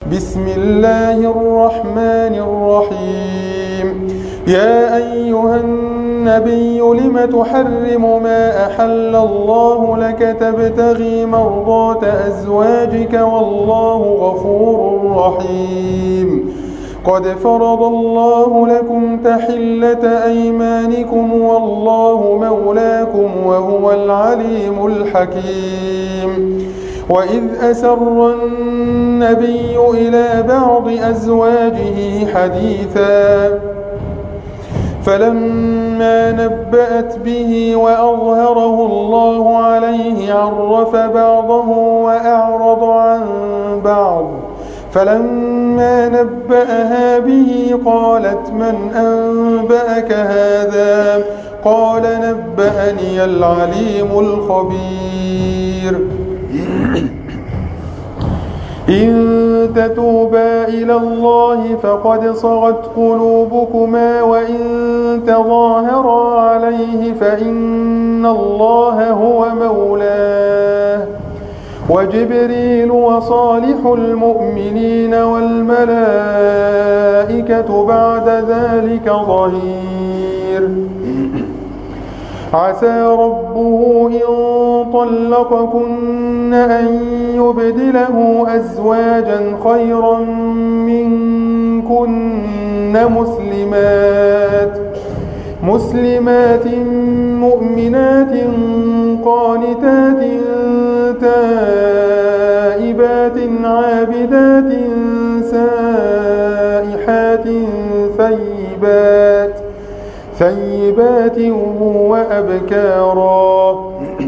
بسم الله الرحمن الرحيم. يا أيها النبي لم تحرم ما أحل الله لك تبتغي مرضات أزواجك والله غفور رحيم. قد فرض الله لكم تحلة أيمانكم والله مولاكم وهو العليم الحكيم. وإذ أسر النبي إلى بعض أزواجه حديثا فلما نبأت به وأظهره الله عليه عرف بعضه وأعرض عن بعض. فلما نبأها به قالت من أنبأك هذا؟ قال نبأني العليم الخبير. إن تتوبا إلى الله فقد صغت قلوبكما وإن تظاهرا عليه فإن الله هو مولاه وجبريل وصالح المؤمنين والملائكة بعد ذلك ظهير. عسى ربه إن طلقكن أن يبدله أزواجا خيرا منكن مسلمات مؤمنات قانتات تائبات عابدات سائحات ثيبات وأبكارا.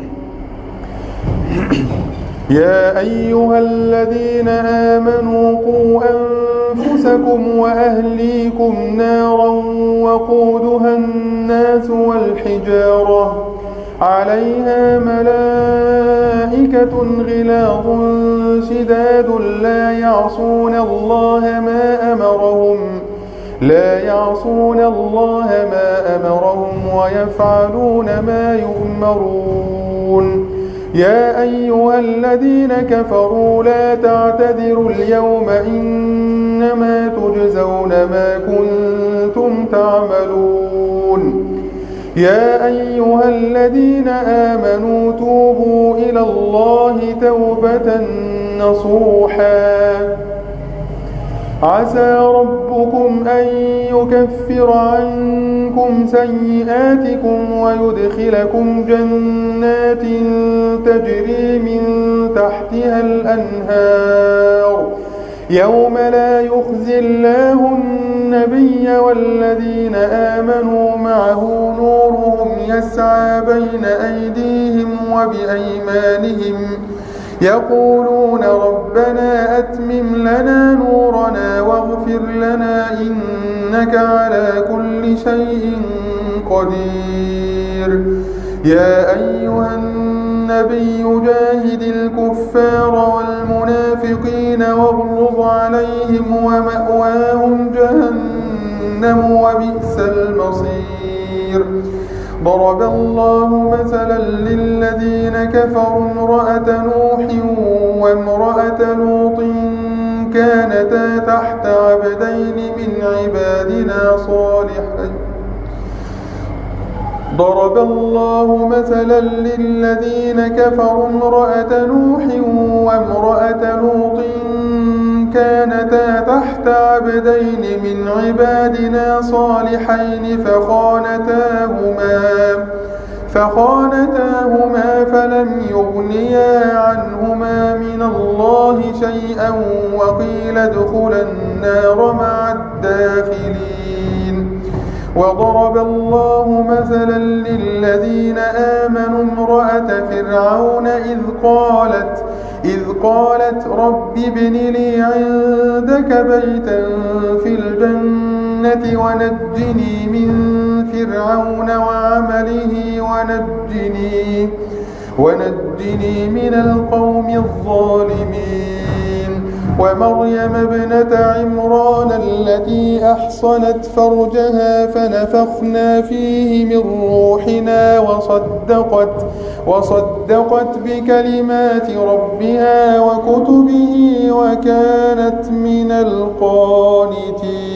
يا أيها الذين آمنوا قوا أنفسكم وأهليكم نارا وقودها الناس والحجارة عليها ملائكة غلاظ شداد لا يعصون الله ما أمرهم ويفعلون ما يؤمرون. يا أيها الذين كفروا لا تعتذروا اليوم إنما تجزون ما كنتم تعملون. يا أيها الذين آمنوا توبوا إلى الله توبة نصوحا. عسى ربكم أن يكفر عنكم سيئاتكم ويدخلكم جنات تجري من تحتها الأنهار يوم لا يخزي الله النبي والذين آمنوا معه نورهم يسعى بين أيديهم وبأيمانهم يقولون ربنا أتمم لنا نورنا واغفر لنا إنك على كل شيء قدير. يا أيها النبي جاهد الكفار والمنافقين واغلظ عليهم ومأواهم جهنم وبئس المصير. ضرب الله مثلا للذين كفروا امرأة نوح وامرأة لوط كانتا تحت عبدين من عبادنا صالحين. ضرب الله مثلا للذين كفروا امرأة نوح وامرأة لوط كانتا تحت عبدين من عبادنا صالحين فخانتاهما فلم يغنيا عنهما من الله شيئا وقيل ادخلا النار مع الداخلين. وضرب الله مثلا للذين آمنوا امرأة فرعون إذ قالت رب ابن لي عندك بيتا في الجنة ونجني من فرعون وعمله ونجني من القوم الظالمين. ومريم ابنة عمران التي أحصنت فرجها فنفخنا فيه من روحنا وصدقت بكلمات ربها وكتبه وكانت من القانتين.